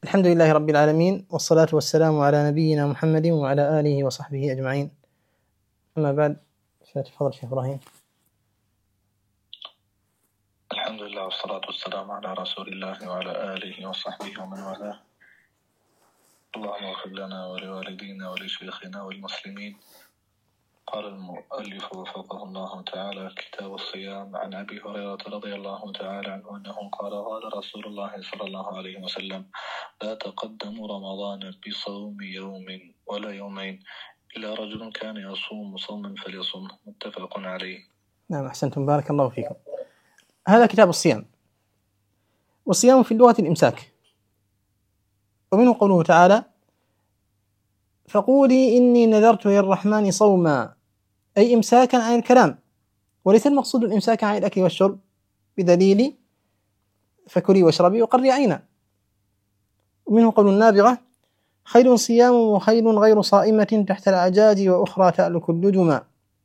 الحمد لله رب العالمين، والصلاة والسلام على نبينا محمد وعلى آله وصحبه أجمعين. أما بعد، فتفضل شيخ إبراهيم. الحمد لله والصلاة والسلام على رسول الله وعلى آله وصحبه ومن والاه. اللهم اغفر لنا ولوالدينا ولشيخنا والمسلمين. قال المؤلف وفقه الله تعالى: كتاب الصيام. عن أبي هريرة رضي الله تعالى عنه أنه قال رسول الله صلى الله عليه وسلم: لا تقدموا رمضان بصوم يوم ولا يومين إلا رجل كان يصوم صوما فليصوم. متفق عليه. نعم، أحسنتم، بارك الله فيكم. هذا كتاب الصيام، والصيام في اللغة الإمساك، ومنه قوله تعالى: فقولي إني نذرت للرحمن صوما، أي إمساكا عن الكلام، وليس المقصود الإمساك عن الأكل والشرب بدليل فكلي واشربي وقري عينا. ومنه قول النابغة: خير صيام وخير غير صائمة تحت الأعجاج وأخرى تألك اللجما،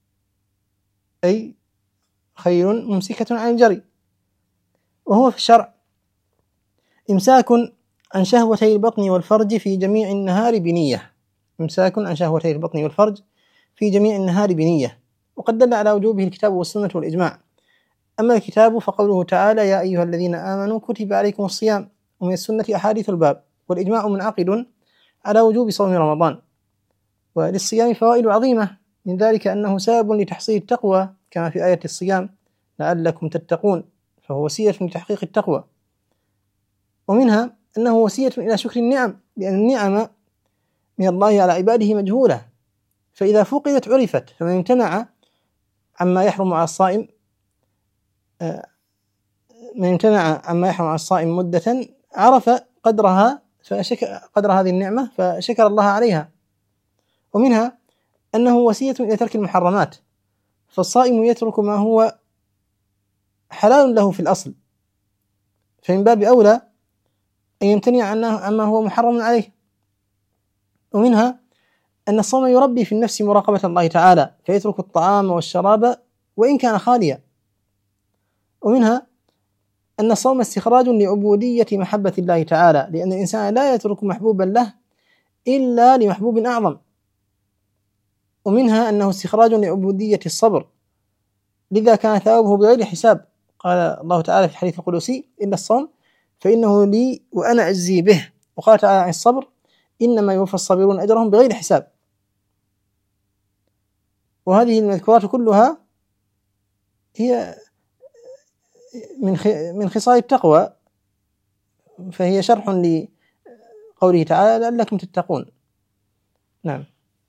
أي خير ممسكة عن الجري. وهو في الشرع إمساك عن شهوتي البطن والفرج في جميع النهار بنية، إمساك عن شهوتي البطن والفرج في جميع النهار بنية، وقد دل على وجوبه الكتاب والسنة والإجماع. أما الكتاب فقوله تعالى: يا أيها الذين آمنوا كتب عليكم الصيام، ومن السنة أحاديث الباب، والإجماع منعقد على وجوب صوم رمضان. وللصيام فوائد عظيمة، من ذلك أنه سبب لتحصيل التقوى كما في آية الصيام: لعلكم تتقون، فهو وسيلة لتحقيق التقوى. ومنها أنه وسيلة إلى شكر النعم، لأن النعم من الله على عباده مجهولة، فإذا فقدت عرفت. فمن امتنع عما يحرم على الصائم مدة عرف قدرها قدر هذه النعمة فشكر الله عليها. ومنها أنه وسيلة إلى ترك المحرمات، فالصائم يترك ما هو حلال له في الأصل، فمن باب أولى أن يمتنع عما هو محرم عليه. ومنها أن الصوم يربي في النفس مراقبة الله تعالى، فيترك الطعام والشراب وإن كان خاليا. ومنها أن الصوم استخراج لعبودية محبة الله تعالى، لأن الإنسان لا يترك محبوبا له إلا لمحبوب أعظم. ومنها أنه استخراج لعبودية الصبر، لذا كان ثوابه بغير حساب. قال الله تعالى في الحديث القدسي: إلا الصوم فإنه لي وأنا أجزي به. وقال تعالى عن الصبر: إنما يوفى الصابرون أجرهم بغير حساب. وهذه المذكورات كلها هي من خصال التقوى، فهي شرح لقوله تعالى: لعلكم تتقون. نعم.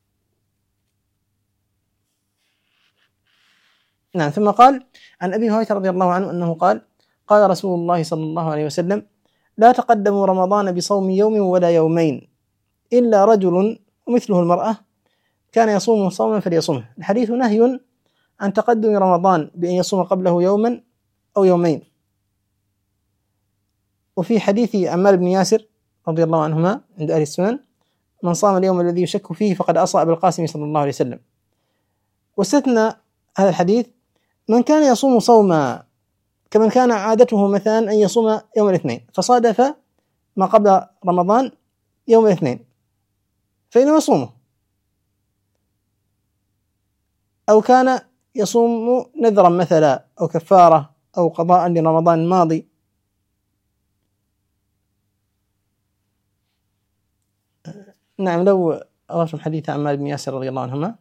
ثم قال عن أبي هريرة رضي الله عنه أنه قال: قال رسول الله صلى الله عليه وسلم: لا تقدموا رمضان بصوم يوم ولا يومين إلا رجل ومثله المرأة كان يصوم صوما فليصومه. الحديث نهي عن تقدم رمضان بأن يصوم قبله يوما أو يومين. وفي حديث عمار بن ياسر رضي الله عنهما عند أهل السنن: من صام اليوم الذي يشك فيه فقد عصى أبا القاسم صلى الله عليه وسلم. واستثنى هذا الحديث من كان يصوم صوما، كمن كان عادته مثلا أن يصوم يوم الاثنين فصادف ما قبل رمضان يوم الاثنين فإنه يصومه، أو كان يصوم نذرا مثلا أو كفارة أو قضاء لرمضان الماضي. نعم، لو أردتم حديث عمار بن ياسر رضي الله عنهما.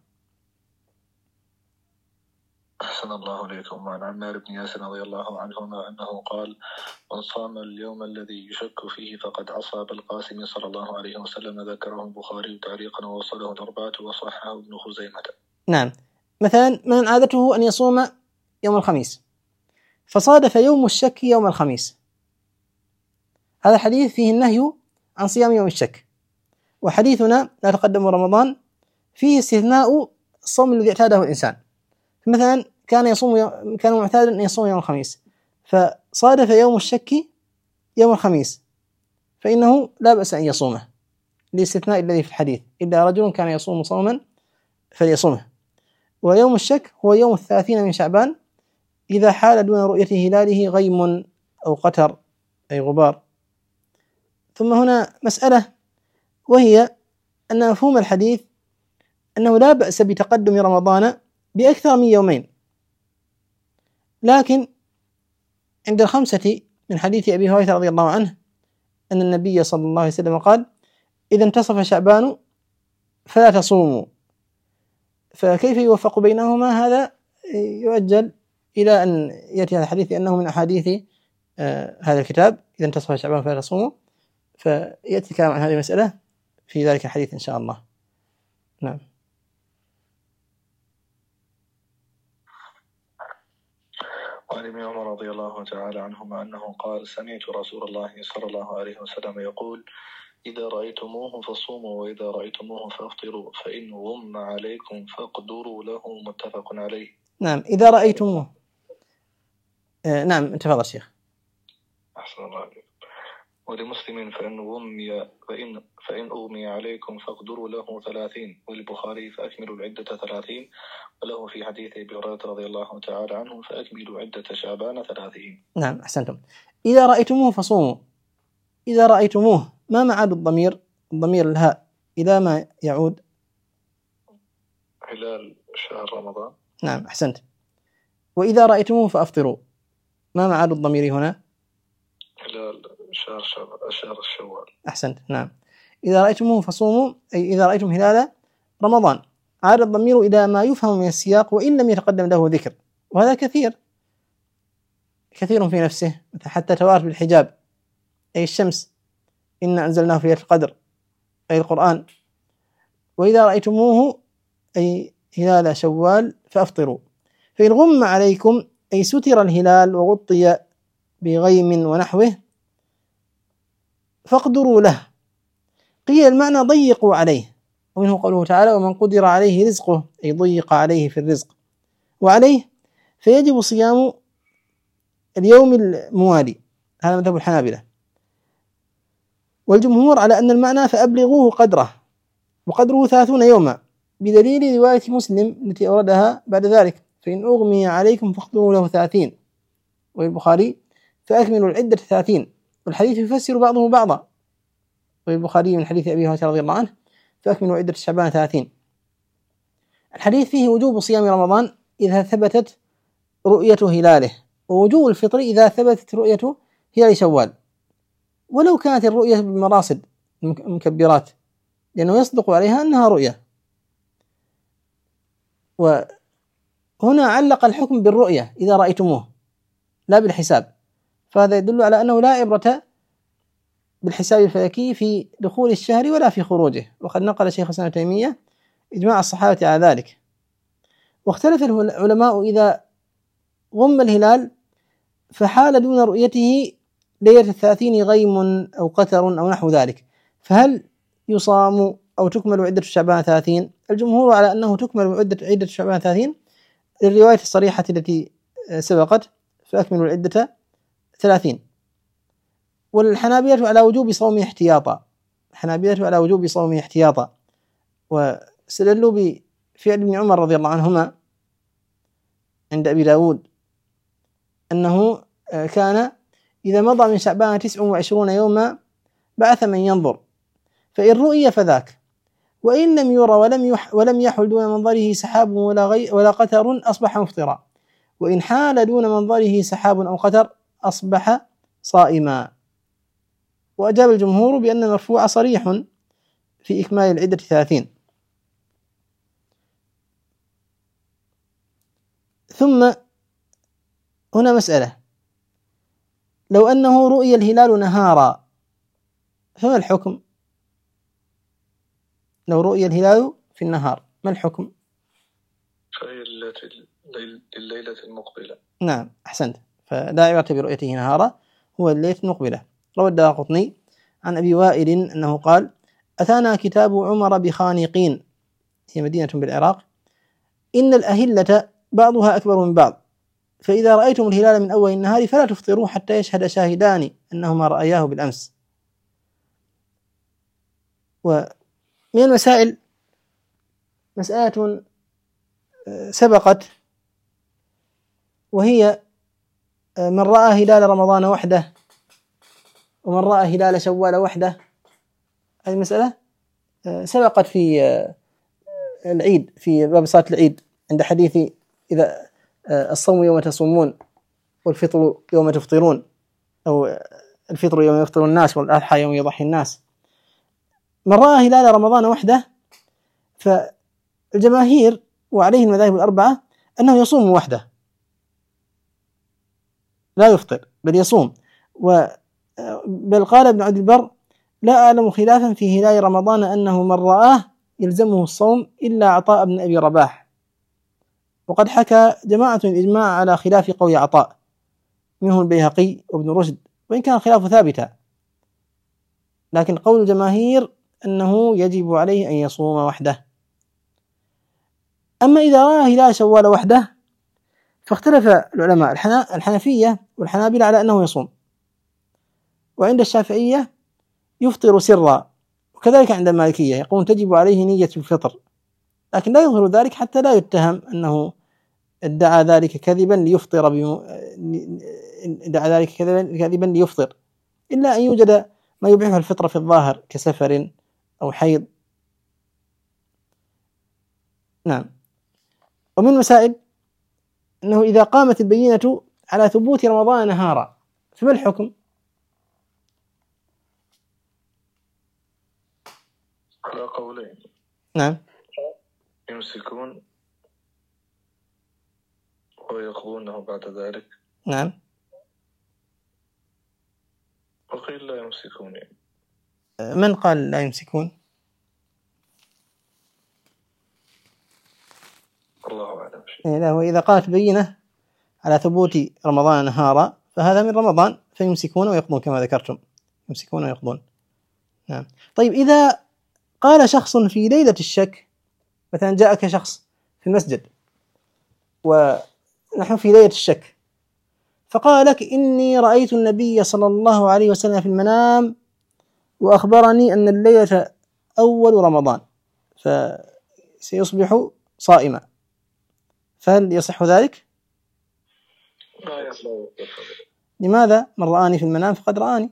أحسن الله إليكم. عن عمار بن ياسر رضي الله عنهما أنه قال: من صام اليوم الذي يشك فيه فقد عصى أبا القاسم صلى الله عليه وسلم. ذكره البخاري تعليقا ووصله الأربعة وصححه ابن خزيمة. نعم، مثلا من عادته أن يصوم يوم الخميس فصادف يوم الشك يوم الخميس، هذا الحديث فيه النهي عن صيام يوم الشك. وحديثنا لا تقدم رمضان فيه استثناء الصوم الذي اعتاده الإنسان. مثلا كان معتادا أن يصوم يوم الخميس فصادف يوم الشك يوم الخميس فإنه لا بأس أن يصومه، لاستثناء الذي في الحديث: إلا رجل كان يصوم صوما فليصومه. ويوم الشك هو يوم 30 من شعبان إذا حال دون رؤية هلاله غيم أو قتر أي غبار. ثم هنا مسألة، وهي أن مفهوم الحديث أنه لا بأس بتقدم رمضان بأكثر من يومين، لكن عند الخمسة من حديث أبي هريرة رضي الله عنه أن النبي صلى الله عليه وسلم قال: إذا انتصف شعبان فلا تصوموا. فكيف يوفق بينهما؟ هذا يؤجل إلى أن يأتي هذا الحديث، لأنه من أحاديث هذا الكتاب: إذا انتصف شعبان فلا تصوموا. فيأتي الكلام عن هذه المسألة في ذلك الحديث إن شاء الله. نعم. وعن ابن عمر رضي الله تعالى عنهما أنه قال: سمعت رسول الله صلى الله عليه وسلم يقول: إذا رأيتموه فصوموا، وإذا رأيتموه فافطروا، فإن غم عليكم فاقدروا له. متفق عليه. نعم. إذا رأيتموه. نعم، تفضل شيخ. أحسن الله عليك. ولمسلم: فإن أغمي عليكم فاقدروا له 30. وللبخاري: فأكملوا العدة 30. وله في حديث أبي هريرة رضي الله تعالى عنه: فأكملوا عدة شعبان 30. نعم، أحسنتم. إذا رأيتموه فصوموا. إذا رأيتموه، ما معاد الضمير؟ الضمير الهاء إلى ما يعود؟ خلال شهر رمضان. نعم، أحسنت. وإذا رأيتموه فأفطروا، ما معاد الضمير هنا؟ خلال شهر الشوال. أحسنت. نعم. إذا رأيتموه فصوموا، أي إذا رأيتم هلال رمضان. عاد الضمير إلى ما يفهم من السياق وإن لم يتقدم له ذكر، وهذا كثير في نفسه، حتى توارت بالحجاب، أي الشمس، إنا أنزلناه في ليلة القدر، أي القرآن. وإذا رأيتموه أي هلال شوال فأفطروا. فإن غم عليكم أي ستر الهلال وغطي بغيم ونحوه فاقدروا له. قيل المعنى ضيقوا عليه، ومنه قوله تعالى: ومن قدر عليه رزقه، أي ضيق عليه في الرزق. وعليه فيجب صيام اليوم الموالي، هذا مذهب الحنابلة. والجمهور على أن المعنى فأبلغوه قدره، وقدره 30 يوما، بدليل رواية مسلم التي أوردها بعد ذلك: فإن أغمي عليكم فاقدروا له 30. والبخاري: فأكملوا العدة 30. والحديث يفسر بعضه بعضا. والبخاري من حديث أبي هريرة رضي الله عنه: فأكملوا عدة شعبان 30. الحديث فيه وجوب صيام رمضان إذا ثبتت رؤية هلاله، ووجوب الفطر إذا ثبتت رؤية هلال شوال، ولو كانت الرؤية بالمراصد المكبرات، لأنه يصدق عليها أنها رؤية. وهنا علق الحكم بالرؤية إذا رأيتموه، لا بالحساب. فهذا يدل على أنه لا عبرة بالحساب الفلكي في دخول الشهر ولا في خروجه، وقد نقل شيخ الإسلام ابن تيمية إجماع الصحابة على ذلك. واختلف العلماء إذا غم الهلال فحال دون رؤيته ليلة 30 غيم أو قتر أو نحو ذلك، فهل يصام أو تكمل عدة شعبان 30؟ الجمهور على أنه تكمل عدة شعبان 30 للرواية الصريحة التي سبقت: فأكملوا العدة 30. والحنابلة على وجوب صومه احتياطا، واستدلوا بفعل ابن عمر رضي الله عنهما عند أبي داود أنه كان إذا مضى من شعبان 29 يوما بعث من ينظر، فإن رؤي فذاك، وإن لم يرى ولم يحل دون منظره سحاب ولا قتر أصبح مفطرا، وإن حال دون منظره سحاب أو قتر أصبح صائما. وأجاب الجمهور بأن المرفوع صريح في إكمال العدة 30. ثم هنا مسألة: لو أنه رؤي الهلال نهارا فما الحكم؟ لو رؤي الهلال في النهار ما الحكم؟ الليلة المقبلة. نعم، أحسنت. فلا عبرة برؤيته نهارا، هو الليلة المقبلة. روى الدارقطني عن أبي وائل أنه قال: أتانا كتاب عمر بخانقين، هي مدينة بالعراق، إن الأهلة بعضها أكبر من بعض، فإذا رأيتم الهلال من أول النهار فلا تفطروا حتى يشهد شاهدان أنهما رأياه بالأمس. ومن المسائل مسألة سبقت، وهي من رأى هلال رمضان وحده ومن رأى هلال شوال وحده. هذه المسألة سبقت في العيد، في باب صلاة العيد، عند حديث إذا الصوم يوم تصومون والفطر يوم تفطرون، أو الفطر يوم يفطر الناس والأضحى يوم يضحي الناس. من رأى هلال رمضان وحده، فالجماهير وعليه المذاهب الأربعة أنه يصوم وحده لا يفطر بل يصوم. بل قال ابن عبد البر: لا أعلم خلافا في هلال رمضان أنه من رآه يلزمه الصوم إلا عطاء بن أبي رباح. وقد حكى جماعة الإجماع على خلاف قول عطاء، منهم البيهقي وابن رشد، وإن كان الخلاف ثابتا، لكن قول الجماهير أنه يجب عليه أن يصوم وحده. أما إذا رأى هلال شوال وحده فاختلف العلماء، الحنفية والحنابلة على أنه يصوم، وعند الشافعية يفطر سرا، وكذلك عند المالكية يقولون تجب عليه نية الفطر، لكن لا يظهر ذلك حتى لا يتهم أنه ادعى ذلك كذبا ليفطر، إلا أن يوجد ما يبيح الفطر في الظاهر كسفر أو حيض. نعم. ومن المسائل أنه إذا قامت البينة على ثبوت رمضان نهارا فما الحكم؟ على قولين. نعم. يمسكون ويقضونه بعد ذلك. نعم. وقيل لا يمسكون. من قال لا يمسكون؟ الله أعلم. لا، وإذا قامت بينة على ثبوت رمضان نهارا فهذا من رمضان فيمسكون ويقضون كما ذكرتم، يمسكون ويقضون. نعم. طيب، إذا قال شخص في ليلة الشك، مثلا جاءك شخص في المسجد ونحن في ليلة الشك فقال لك: إني رأيت النبي صلى الله عليه وسلم في المنام وأخبرني أن الليلة أول رمضان فسيصبح صائما، فهل يصح ذلك؟ لا يصح. لماذا؟ من رآني في المنام فقد رآني.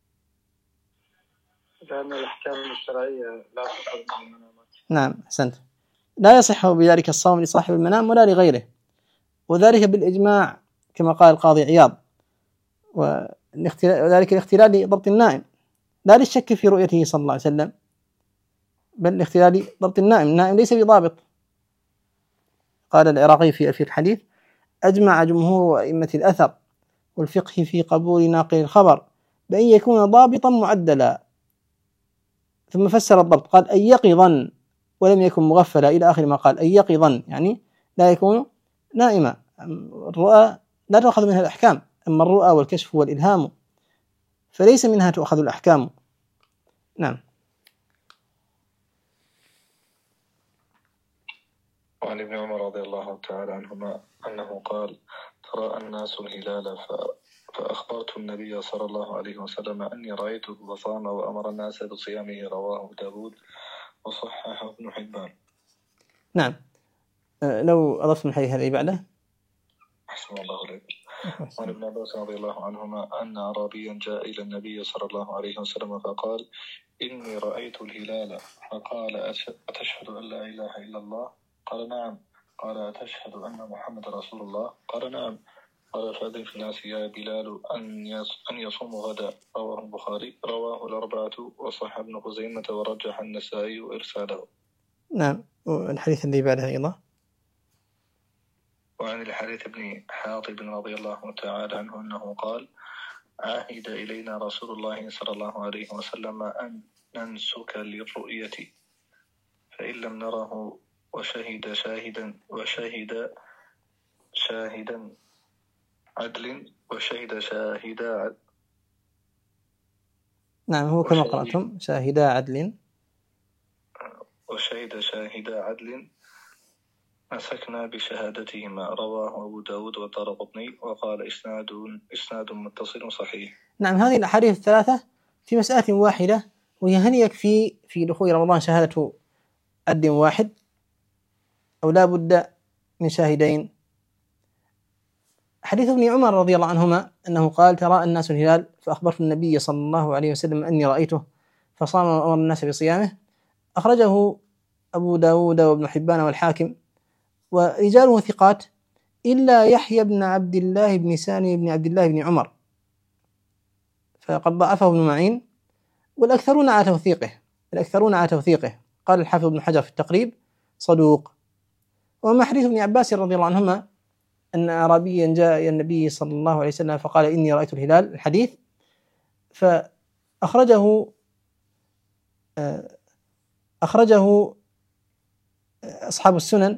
لأن الأحكام الشرعية لا تصح من المنامات. نعم، أحسنت. لا يصح بذلك الصوم لصاحب المنام ولا لغيره، وذلك بالإجماع كما قال القاضي عياض، وذلك الاختلال لضبط النائم لا للشك في رؤيته صلى الله عليه وسلم، بل الاختلال لضبط النائم ليس بضابط. قال العراقي في الحديث: أجمع جمهور أئمة الأثر والفقه في قبول ناقل الخبر بأن يكون ضابطا معدلا. ثم فسر الضبط قال: أن يقظا ولم يكن مغفلا، إلى آخر ما قال. أن يقظا يعني لا يكون نائما. الرؤى لا تأخذ منها الأحكام، أما الرؤى والكشف والإلهام فليس منها تأخذ الأحكام. نعم. وعن ابن عمر رضي الله تعالى عنهما أنه قال: ترى الناس الهلال فأخبرت النبي صلى الله عليه وسلم أني رأيته فصام وأمر الناس بصيامه. رواه داود وصححه ابن حبان. نعم. لو أضفت من الحديث الذي بعده. أحسن الله إليك. وعن ابن عباس رضي الله عنهما أن أعرابيا جاء إلى النبي صلى الله عليه وسلم فقال: إني رأيت الهلال. فقال: أتشهد أن لا إله إلا الله؟ قال: نعم. قال: أتشهد أن محمد رسول الله؟ قال: نعم. قال: فأذن في الناس يا بلال أن يصوموا غدا. رواه البخاري. رواه الأربعة وصح ابن خزيمة ورجح النسائي إرساله. نعم. والحديث الذي بعده أيضا. وعن الحارث بن حاطب رضي الله تعالى عنه أنه قال: عاهد إلينا رسول الله صلى الله عليه وسلم أن ننسك للرؤية، فإن لم نره وشهد شاهدا عدل وشهد شاهدا. نعم، هو كما قرأتم: شاهدا عدل وشهد شاهدا عدل مسكنا بشهادتهما. رواه أبو داود والدارقطني وقال: إسناد متصل صحيح. نعم. هذه الأحاديث الثلاثة في مسألة واحدة، وهي: هل يكفي في دخول رمضان شهادة عد واحد أو لا بد من شاهدين؟ حديث ابن عمر رضي الله عنهما أنه قال: تراءى الناس الهلال فأخبرت النبي صلى الله عليه وسلم أني رأيته فصام وأمر الناس بصيامه. أخرجه أبو داود وابن حبان والحاكم ورجاله ثقات إلا يحيى بن عبد الله بن سالم بن عبد الله بن عمر، فقد ضعفه ابن معين، والأكثرون على توثيقه. قال الحافظ ابن حجر في التقريب: صدوق. وما حديث ابن عباس رضي الله عنهما أن أعرابيا جاء إلى النبي صلى الله عليه وسلم فقال: إني رأيت الهلال، الحديث، فأخرجه أصحاب السنن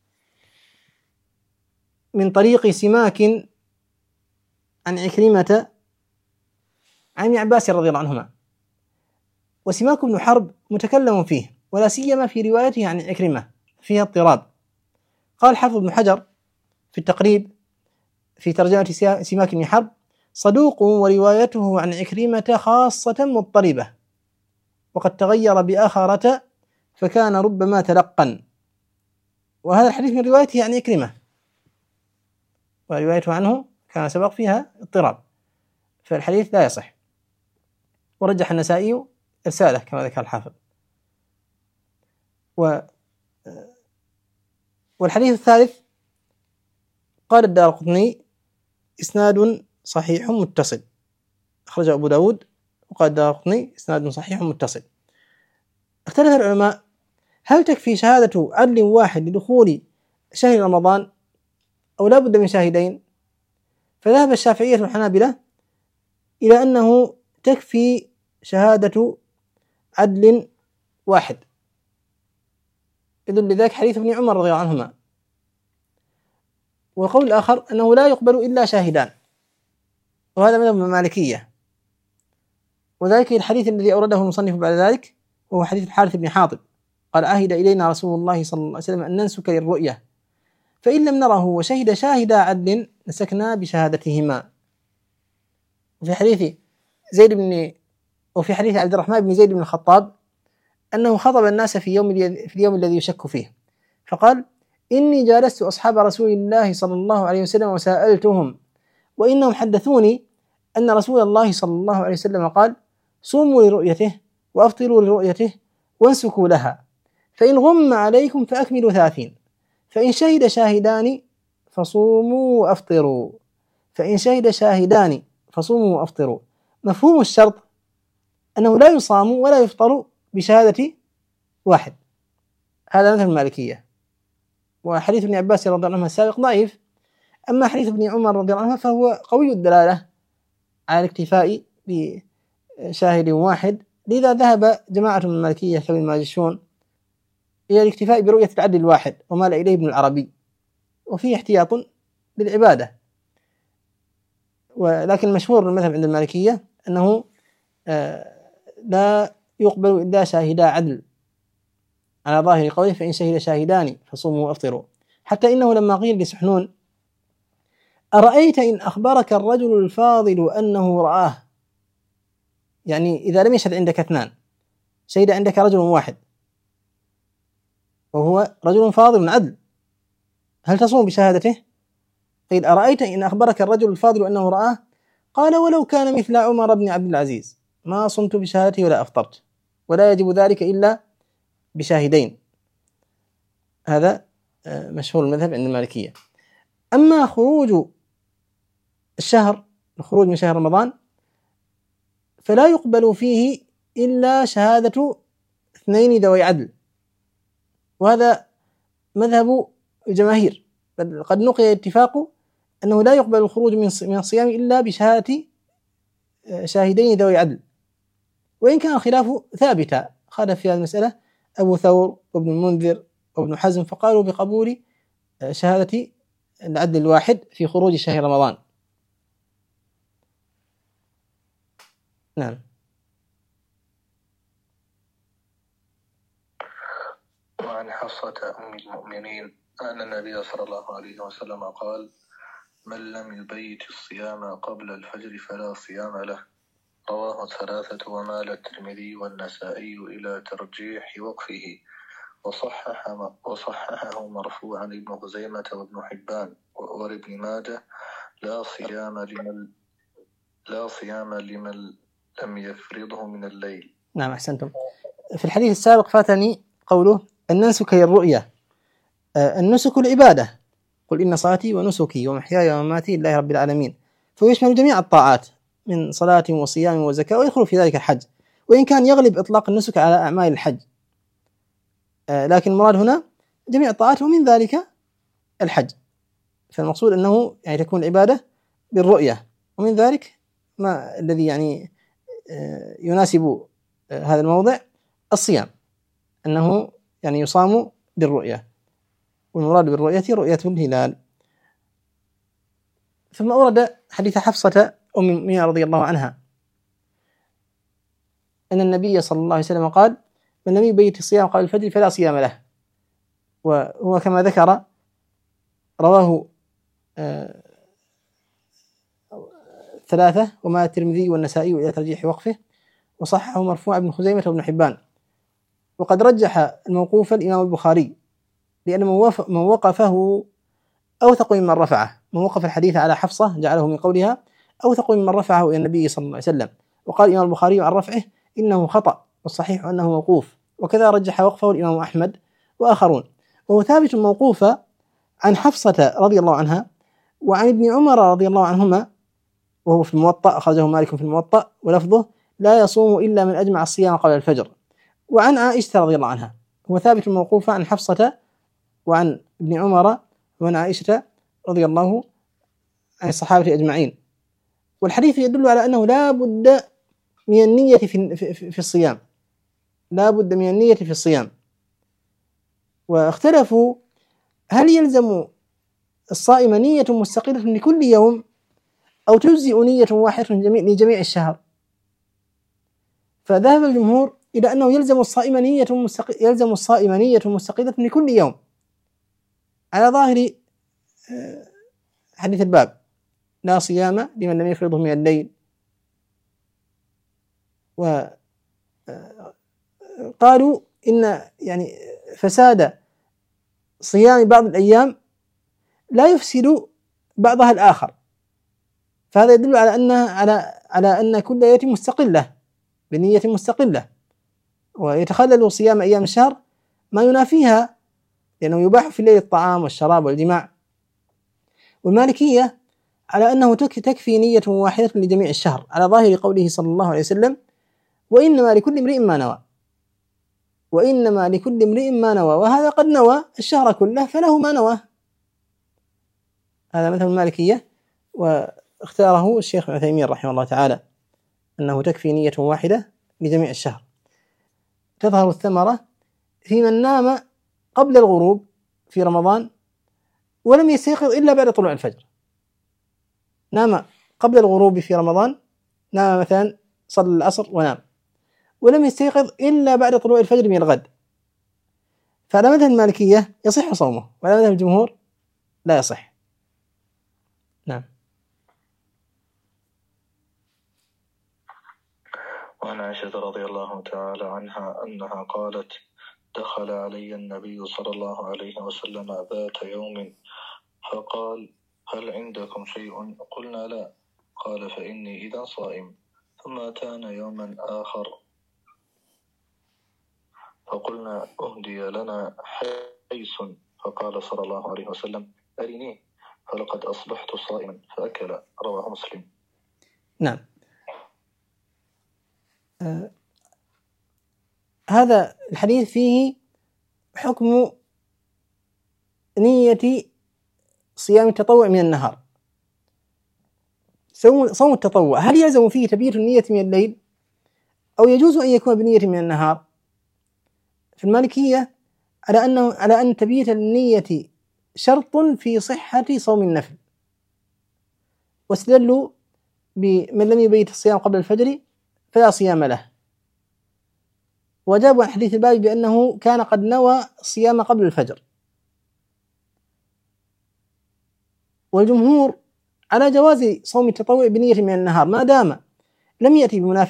من طريق سماك عن عكرمة عن ابن عباس رضي الله عنهما. وسماك بن حرب متكلم فيه، ولا سيما في روايته عن عكرمة فيها اضطراب. قال حافظ ابن حجر في التقريب في ترجمة سماك بن حرب: صدوق وروايته عن عكرمة خاصة مضطربة، وقد تغير بآخرة فكان ربما تلقن. وهذا الحديث من روايته عن عكرمة، وروايته عنه كان سبق فيها اضطراب، فالحديث لا يصح. ورجح النسائي إرساله كما ذكر الحافظ. والحديث الثالث قال الدارقطني: إسناد صحيح متصل، أخرجه أبو داود، وقال الدارقطني: إسناد صحيح متصل. اختلف العلماء: هل تكفي شهادة عدل واحد لدخول شهر رمضان أو لا بد من شاهدين؟ فذهب الشافعية والحنابلة إلى أنه تكفي شهادة عدل واحد، يدل لذلك حديث ابن عمر رضي الله عنهما. والقول الآخر أنه لا يقبل إلا شاهدان، وهذا مذهب المالكية، وذلك الحديث الذي أورده المصنف بعد ذلك، وهو حديث الحارث بن حاطب قال: عهد إلينا رسول الله صلى الله عليه وسلم أن ننسك للرؤية، فإن لم نره وشهد شاهد عدل نسكنا بشهادتهما. وفي حديث عبد الرحمن بن زيد بن الخطاب أنه خطب الناس في اليوم الذي يشك فيه، فقال: إني جالست أصحاب رسول الله صلى الله عليه وسلم وسألتهم، وإنهم حدثوني أن رسول الله صلى الله عليه وسلم قال: صوموا لرؤيته وأفطروا لرؤيته وانسكوا لها، فإن غم عليكم فأكملوا 30، فإن شهد شاهدان فصوموا وأفطروا. مفهوم الشرط أنه لا يصام ولا يفطر بشهادة واحد، هذا مثل المالكية. وحديث ابن عباس رضي الله عنه السابق ضعيف، أما حديث ابن عمر رضي الله عنه فهو قوي الدلالة على الاكتفاء بشاهد واحد، لذا ذهب جماعة من المالكية كابن الماجشون إلى الاكتفاء برؤية العدل الواحد، ومال إليه ابن العربي، وفيه احتياط للعبادة. ولكن مشهور المذهب عند المالكية أنه لا يقبل إلا شاهدا عدل على ظاهر قوله: فإن شهد شاهدان فصوموا وأفطروا. حتى إنه لما قيل لسحنون: أرأيت إن أخبرك الرجل الفاضل أنه رآه، يعني إذا لم يشهد عندك 2، شهد عندك رجل واحد وهو رجل فاضل عدل، هل تصوم بشهادته؟ قيل: أرأيت إن أخبرك الرجل الفاضل أنه رآه، قال: ولو كان مثل عمر بن عبد العزيز ما صمت بشهادته ولا أفطرت، ولا يجب ذلك إلا بشاهدين. هذا مشهور المذهب عند المالكية. أما خروج من شهر رمضان فلا يقبل فيه إلا شهادة 2 ذوي عدل، وهذا مذهب الجماهير، بل قد نقل اتفاق أنه لا يقبل الخروج من الصيام إلا بشهادة شاهدين ذوي عدل، وإن كان الخلاف ثابتا. خالف في هذه المسألة أبو ثور وابن المنذر وابن حزم، فقالوا بقبول شهادة العدل الواحد في خروج شهر رمضان. نعم. وعن حفصة أم المؤمنين أن النبي صلى الله عليه وسلم قال: من لم يبيت الصيام قبل الفجر فلا صيام له. رواه الثلاثة، ومال الترمذي والنسائي إلى ترجيح وقفه، وصححه مرفوعا ابن خزيمة وابن حبان وابن ماجه لا صيام لمن لم يفرضه من الليل. نعم أحسنتم. في الحديث السابق فاتني قوله النسك هي الرؤية. النسك العبادة، قل إن صلاتي ونسكي ومحياي ومماتي لله رب العالمين، فهو يشمل جميع الطاعات من صلاة وصيام وزكاة، ويدخل في ذلك الحج، وإن كان يغلب إطلاق النسك على أعمال الحج، لكن المراد هنا جميع الطاعات ومن ذلك الحج. فالمقصود أنه يعني تكون العبادة بالرؤية، ومن ذلك ما الذي يعني يناسب هذا الموضع الصيام، أنه يعني يصام بالرؤية، والمراد بالرؤية رؤية الهلال. ثم أورد حديث حفصة أم المؤمنين رضي الله عنها أن النبي صلى الله عليه وسلم قال: من لم يبيت الصيام قبل الفجر فلا صيام له. وهو كما ذكر رواه 3 وما الترمذي والنسائي إلى ترجيح وقفه، وصححه مرفوع ابن خزيمة وابن حبان. وقد رجح الموقوف الإمام البخاري، لأن من وقفه أوثق ممن رفعه، من وقف الحديث على حفصة جعله من قولها أوثق ممن رفعه إلى النبي صلى الله عليه وسلم. وقال الإمام البخاري عن رفعه إنه خطأ، والصحيح أنه موقوف، وكذا رجح وقفه الإمام أحمد وآخرون. وهو ثابت موقوفا عن حفصة رضي الله عنها وعن ابن عمر رضي الله عنهما، وهو في الموطأ، أخرجه مالك في الموطأ ولفظه: لا يصوم إلا من أجمع الصيام قبل الفجر. وعن عائشة رضي الله عنها، هو ثابت موقوفا عن حفصة وعن ابن عمر وعن عائشة رضي الله عن الصحابة أجمعين. والحديث يدل على أنه لا بد من النية في الصيام، لا بد من النية في الصيام. واختلفوا هل يلزم الصائم نية مستقلة لكل يوم أو تجزئ نية واحدة لجميع الشهر. فذهب الجمهور إلى أنه يلزم الصائم نية مستقلة لكل يوم، على ظاهر حديث الباب: لا صيام لمن لم يفرضه من الليل. وقالوا إن يعني فساد صيام بعض الأيام لا يفسد بعضها الآخر، فهذا يدل على أن كل ليلة مستقلة بنية مستقلة، ويتخلل صيام أيام الشهر ما ينافيها، لأنه يباح في الليل الطعام والشراب والجماع. والمالكية على أنه تكفي نية واحدة لجميع الشهر، على ظاهر قوله صلى الله عليه وسلم: وإنما لكل امرئ ما نوى، وإنما لكل امرئ ما نوى، وهذا قد نوى الشهر كله فله ما نوى. هذا مثل المالكية، واختاره الشيخ ابن عثيمين رحمه الله تعالى أنه تكفي نية واحدة لجميع الشهر. تظهر الثمرة في من نام قبل الغروب في رمضان ولم يستيقظ إلا بعد طلوع الفجر. نام قبل الغروب في رمضان، نام مثلا صلى العصر ونام، ولم يستيقظ إلا بعد طلوع الفجر من الغد، فعلى مذهب المالكية يصح صومه، وعلى مذهب الجمهور لا يصح. نعم. وعن عائشة رضي الله تعالى عنها أنها قالت: دخل علي النبي صلى الله عليه وسلم ذات يوم فقال: هل عندكم شيء؟ قلنا: لا. قال: فإني إذا صائم. ثم أتانا يوما آخر فقلنا: أهدي لنا حيث. فقال صلى الله عليه وسلم: أرنيه فلقد أصبحت صائما، فأكل. رواه مسلم. نعم. هذا الحديث فيه حكم نية صيام التطوع من النهار. صوم التطوع هل يلزم فيه تبييت النية من الليل أو يجوز أن يكون بنية من النهار؟ في المالكية على أن تبييت النية شرط في صحة صوم النفل، واستدلوا بمن لم يبيت الصيام قبل الفجر فلا صيام له، وجابوا عن حديث الباب بأنه كان قد نوى الصيام قبل الفجر. والجمهور على جواز صوم التطوع بنية من النهار ما دام لم يأتي بمناف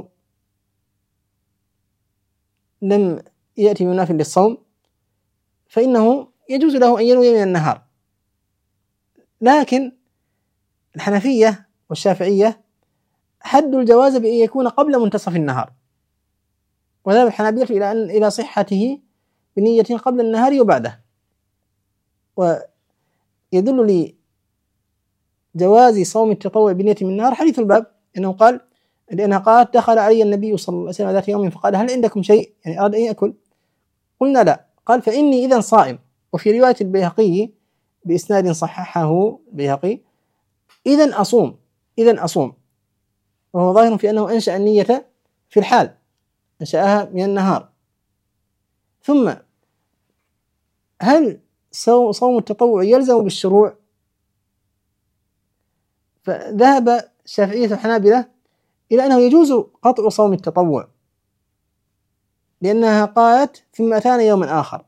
للصوم، فإنه يجوز له أن ينوي من النهار. لكن الحنفية والشافعية حدوا الجواز بأن يكون قبل منتصف النهار، وذهب الحنابلة إلى صحته بنية قبل النهار وبعده. ويدل لجواز صوم التطوع بنية من النهار حديث الباب، إنه قال لأنها قالت دخل علي النبي صلى الله عليه وسلم ذات يوم فقال هل عندكم شيء، يعني أراد أن يأكل، قلنا لا، قال فإني إذا صائم. وفي رواية البيهقي بإسناد صححه البيهقي إذن أصوم، وهو ظاهر في أنه أنشأ النية في الحال، أنشأها من النهار. ثم هل صوم التطوع يلزم بالشروع؟ فذهب الشافعية والحنابلة إلى أنه يجوز قطع صوم التطوع، لأنها قالت ثم أتانا يوما آخر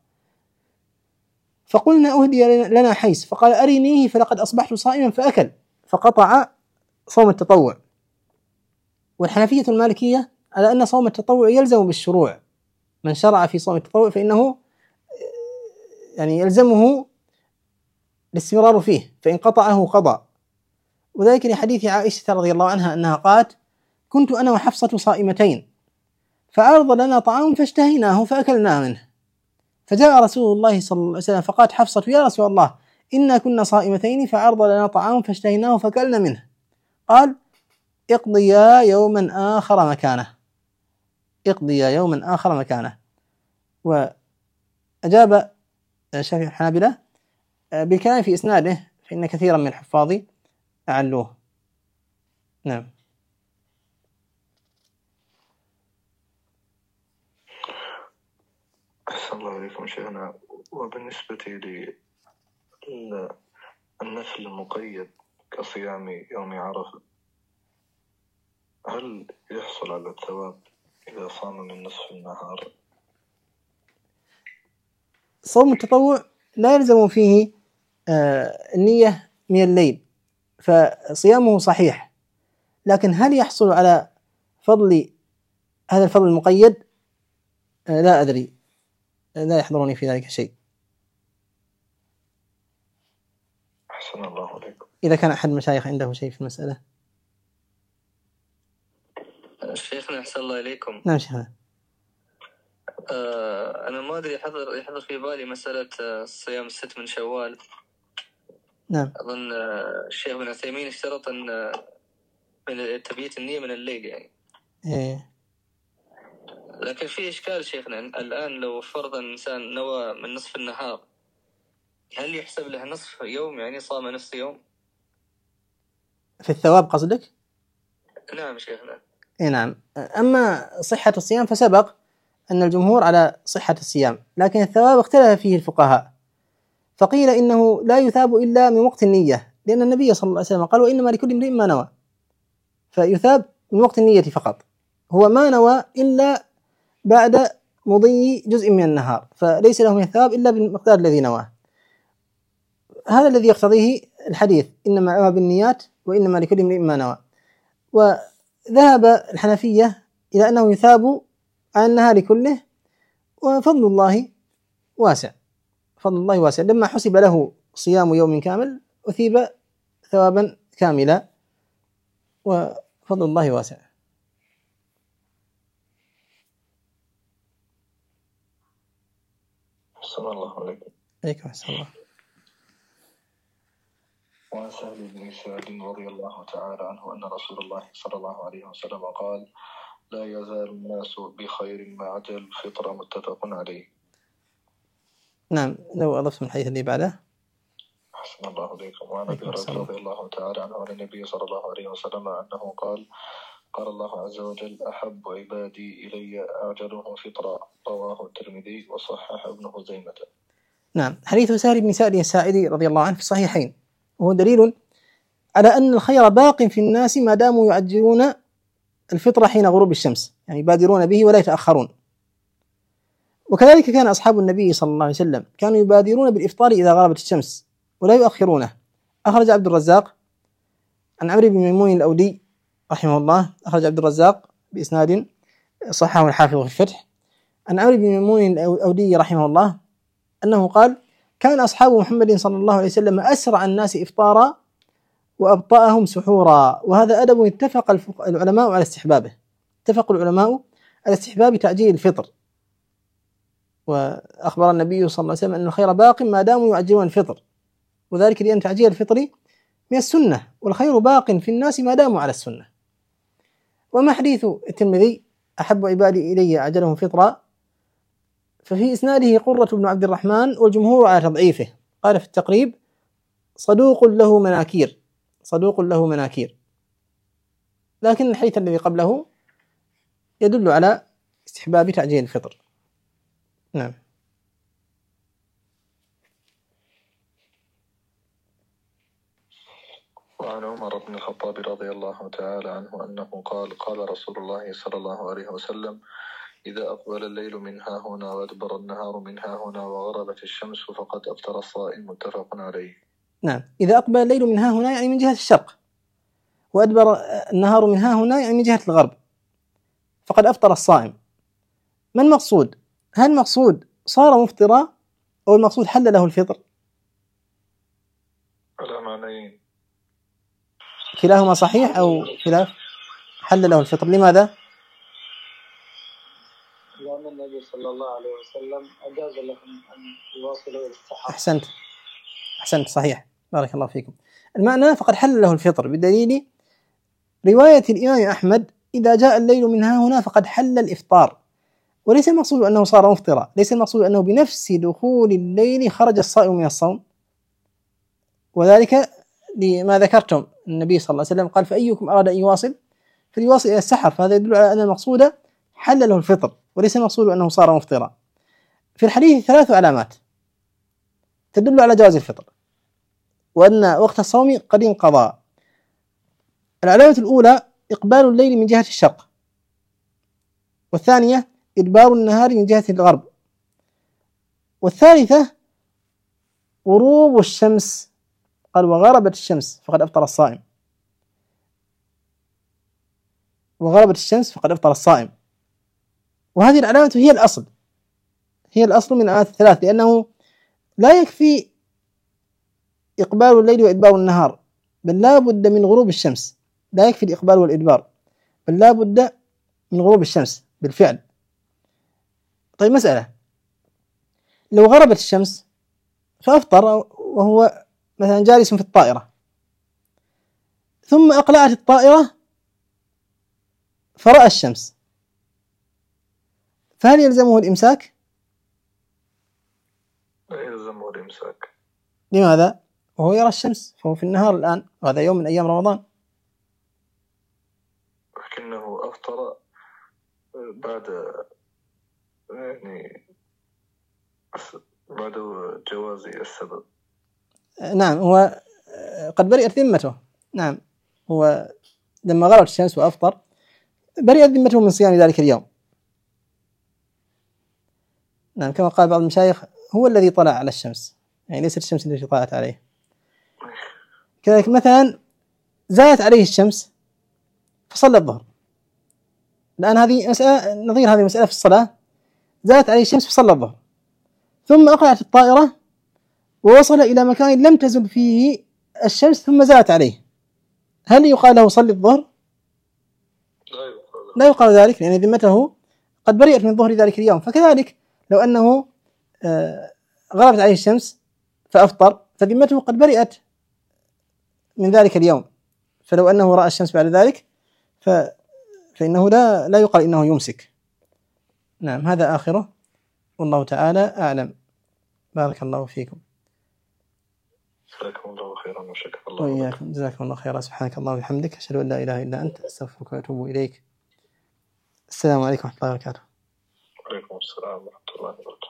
فقلنا أهدي لنا حيث، فقال أرنيه فلقد أصبحت صائما فأكل، فقطع صوم التطوع. والحنفية المالكية على أن صوم التطوع يلزم بالشروع، من شرع في صوم التطوع فإنه يعني يلزمه الاستمرار فيه، فإن قطعه قضى. وذلك لحديث عائشة رضي الله عنها أنها قالت كنت أنا وحفصة صائمتين فعرض لنا طعام فاشتهيناه فأكلنا منه، فجاء رسول الله صلى الله عليه وسلم فقالت حفصة يا رسول الله إنا كنا صائمتين فعرض لنا طعام فاشتهيناه فأكلنا منه، قال اقضيا يوما آخر مكانه، اقضيا يوما آخر مكانه. وأجاب الشافعي الحنابلة بالكلام في إسناده، فإن كثيرا من الحفاظ أعلوه. نعم. أحسن الله عليكم شيخنا. وبالنسبة للنفل المقيد كصيام يوم عرفة، هل يحصل على الثواب إذا صام من نصف النهار؟ صوم التطوع لا يلزم فيه النية من الليل، فصيامه صحيح، لكن هل يحصل على فضل هذا الفضل المقيد؟ لا أدري، لا يحضرني في ذلك شيء. أحسن الله عليكم. إذا كان أحد المشايخ عنده شيء في المسألة. شيخنا أحسن الله إليكم. نعم شيخنا. أنا ما أدري يحضر في بالي مسألة صيام 6 من شوال. نعم. أظن الشيخ بن عثيمين اشترط أن من تبييت النية من الليل يعني. إيه. لكن في إشكال شيخنا الآن، لو فرض إنسان نوى من نصف النهار هل يحسب له نصف يوم، يعني صام نصف يوم؟ في الثواب قصدك؟ نعم شيخنا. إيه نعم. أما صحة الصيام فسبق أن الجمهور على صحة الصيام، لكن الثواب اختلف فيه الفقهاء، فقيل إنه لا يثاب إلا من وقت النية، لأن النبي صلى الله عليه وسلم قال وإنما لكل امرئ ما نوى، فيثاب من وقت النية فقط، هو ما نوى إلا بعد مضي جزء من النهار، فليس له من الثواب إلا بالمقدار الذي نواه. هذا الذي يقتضيه الحديث إنما الأعمال بالنيات وإنما لكل امرئ ما نوى. وذهب الحنفية إلى أنه يثاب على النهار كله، وفضل الله واسع، فضل الله واسع، لما حسب له صيام يوم كامل أثيب ثوابا كاملا، وفضل الله واسع. أحسن الله عليكم. عليكم السلام. الله. وعن سهل بن سعد رضي الله تعالى عنه أن رسول الله صلى الله عليه وسلم قال لا يزال الناس بخير ما عجل الفطر، متفق عليه. نعم. لو أضفت من الحديث اللي بعده. أحسن الله عليكم. وعن أبي هريرة رضي الله تعالى عنه عن النبي صلى الله عليه وسلم أنه قال قال الله عز وجل أحب عبادي إلي أعجلهم فطرا، رواه الترمذي وصححه ابن خزيمة. نعم. حديث سهل بن سعد الساعدي رضي الله عنه في الصحيحين، وهو دليل على أن الخير باق في الناس ما داموا يعجلون الفطر حين غروب الشمس، يعني يبادرون به ولا يتأخرون. وكذلك كان أصحاب النبي صلى الله عليه وسلم كانوا يبادرون بالإفطار إذا غربت الشمس ولا يؤخرونه. أخرج عبد الرزاق عن عمرو بن ميمون الأودي رحمه الله، أخرج عبد الرزاق بإسناد صححه الحافظ في الفتح، عن عمرو بن ميمون الأودي رحمه الله أنه قال كان أصحاب محمد صلى الله عليه وسلم أسرع الناس إفطارا وأبطأهم سحورا. وهذا أدب اتفق العلماء على استحبابه، اتفق العلماء على استحباب تعجيل الفطر. وأخبر النبي صلى الله عليه وسلم أن الخير باق ما داموا يعجلون الفطر، وذلك لأن تعجيل الفطر من السنة، والخير باق في الناس ما داموا على السنة. وما حديث الترمذي أحب عبادي إلي أعجلهم فطرا، ففي إسناده قرة بن عبد الرحمن والجمهور على تضعيفه. قال في التقريب صدوق له مناكير، صدوق له مناكير، لكن الحديث الذي قبله يدل على استحباب تعجيل الفطر. نعم. وعن عمر بن الخطاب رضي الله تعالى عنه أنه قال رسول الله صلى الله عليه وسلم: إذا أقبل الليل من ها هنا وأدبر النهار من ها هنا وغربت الشمس فقد أفطر الصائم. متفق عليه. نعم، إذا أقبل الليل من ها هنا يعني من جهة الشرق، وأدبر النهار من ها هنا يعني من جهة الغرب، فقد أفطر الصائم. ما المقصود؟ هل المقصود صار مفطرا أو المقصود حل له الفطر؟ على معنيين، كلاهما صحيح أو خلاف؟ حل له الفطر. لماذا؟ لأن النبي صلى الله عليه وسلم أجاز لهم أن يواصلوا السحر. أحسنت صحيح، بارك الله فيكم. المعنى فقد حل له الفطر بدليل رواية الإمام أحمد: إذا جاء الليل من ها هنا فقد حل الإفطار. وليس المقصود أنه صار مفطرا، ليس المقصود أنه بنفس دخول الليل خرج الصائم من الصوم، وذلك لما ذكرتم. النبي صلى الله عليه وسلم قال: فأيكم أراد أن يواصل فليواصل إلى السحر، فهذا يدل على أن المقصود حل له الفطر، وليس المقصود أنه صار مفطرا. في الحديث 3 علامات تدل على جواز الفطر، وأن وقت الصوم قد انقضى. العلامة الأولى إقبال الليل من جهة الشرق، والثانية إدبار النهار من جهة الغرب، والثالثة غروب الشمس. قال: وغربت الشمس فقد أفطر الصائم، وغربت الشمس فقد أفطر الصائم. وهذه العلامة هي الأصل، هي الأصل من العلامات الثلاث، لأنه لا يكفي إقبال الليل وإدبار النهار، بل لا بد من غروب الشمس. لا يكفي الإقبال والإدبار، بل لا بد من غروب الشمس بالفعل. طيب مسألة: لو غربت الشمس فأفطر وهو مثلا جالس في الطائرة، ثم أقلعت الطائرة فرأى الشمس، فهل يلزمه الإمساك؟ لا يلزمه الإمساك. لماذا؟ وهو يرى الشمس، فهو في النهار الآن، وهذا يوم من أيام رمضان. لكنه أفطر بعد جواز السبب. نعم، هو قد برئت ذمته. نعم، هو لما غربت الشمس وأفطر برئت ذمته من صيام ذلك اليوم. نعم، كما قال بعض المشايخ: هو الذي طلع على الشمس، يعني ليست الشمس التي طلعت عليه. كذلك مثلا زالت عليه الشمس فصلى الظهر. الآن هذه مسألة نظير هذه المسألة في الصلاة: زالت عليه الشمس فصلى الظهر، ثم أقلعت الطائرة ووصل إلى مكان لم تزل فيه الشمس ثم زالت عليه، هل يقال له صلي الظهر؟ لا يقال ذلك، لأن ذمته قد برئت من ظهر ذلك اليوم. فكذلك لو أنه غربت عليه الشمس فأفطر فذمته قد برئت من ذلك اليوم، فلو أنه رأى الشمس بعد ذلك فإنه لا يقال إنه يمسك. نعم، هذا آخره، والله تعالى أعلم. بارك الله فيكم. جزاكم الله خيرا وشكر الله. وإياكم، جزاكم الله خيرا. سبحانك اللهم وبحمدك، أشهد أن لا إله إلا أنت، أستغفرك وأتوب إليك. السلام عليكم ورحمة الله وبركاته. وعليكم السلام ورحمة الله وبركاته.